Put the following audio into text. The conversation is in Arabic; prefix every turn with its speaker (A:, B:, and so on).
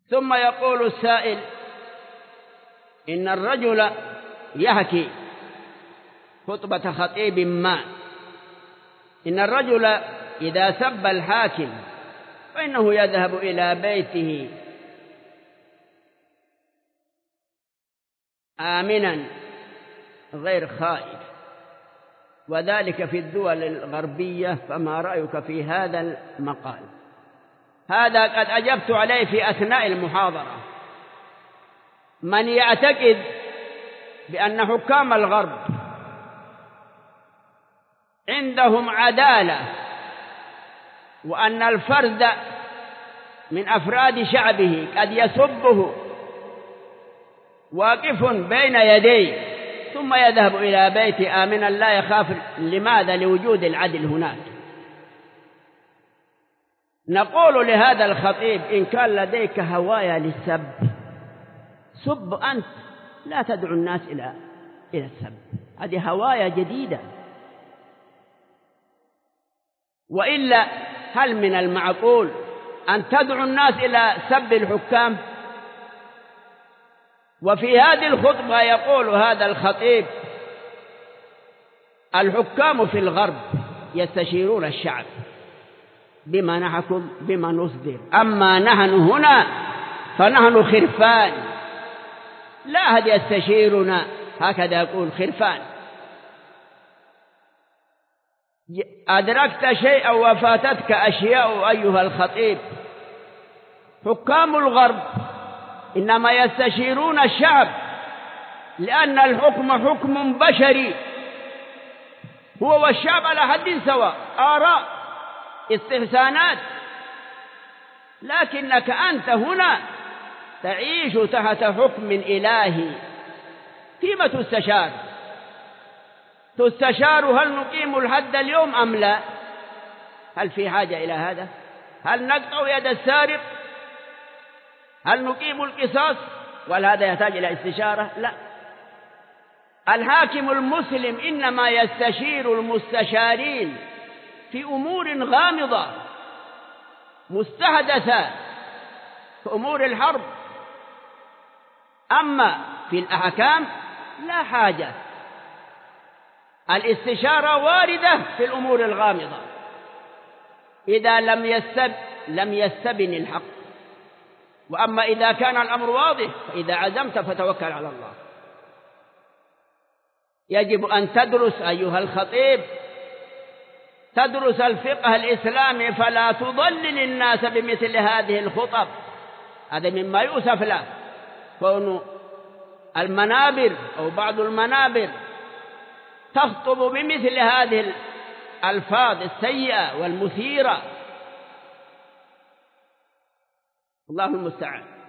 A: ثم يقول السائل: إن الرجل يحكي خطبة خطيب ما، إن الرجل إذا سب الحاكم فإنه يذهب إلى بيته آمنا غير خائف، وذلك في الدول الغربية، فما رأيك في هذا المقال؟ هذا قد أجبت عليه في أثناء المحاضرة. من يعتقد بأن حكام الغرب عندهم عدالة، وأن الفرد من أفراد شعبه قد يسبه واقف بين يديه ثم يذهب إلى بيته آمنا لا يخاف، لماذا؟ لوجود العدل هناك. نقول لهذا الخطيب: إن كان لديك هواية للسب سب أنت، لا تدعو الناس إلى السب، هذه هواية جديدة. وإلا هل من المعقول أن تدعو الناس إلى سب الحكام؟ وفي هذه الخطبة يقول هذا الخطيب: الحكام في الغرب يستشيرون الشعب بما نحكم بما نصدر، أما نحن هنا فنحن خرفان، لا أحد يستشيرنا، هكذا يقول، خرفان. أدركت شيئا وفاتتك أشياء أيها الخطيب. حكام الغرب إنما يستشيرون الشعب لأن الحكم حكم بشري، هو والشعب على حد سواء، آراء، استحسانات. لكنك أنت هنا تعيش تحت حكم إلهي، فيما تستشار؟ تستشار هل نقيم الحد اليوم أم لا؟ هل في حاجة إلى هذا؟ هل نقطع يد السارق؟ هل نقيم القصاص؟ ولا هذا يحتاج إلى استشارة؟ لا. الحاكم المسلم إنما يستشير المستشارين في أمور غامضة مستحدثة كأمور الحرب، أما في الأحكام لا حاجة. الاستشارة واردة في الأمور الغامضة إذا لم يستبن الحق، وأما إذا كان الأمر واضح فإذا عزمت فتوكل على الله. يجب أن تدرس أيها الخطيب، تدرس الفقه الإسلامي، فلا تضلل الناس بمثل هذه الخطب. هذا مما يؤسف له، كون المنابر أو بعض المنابر تخطب بمثل هذه الألفاظ السيئة والمثيرة. الله المستعان.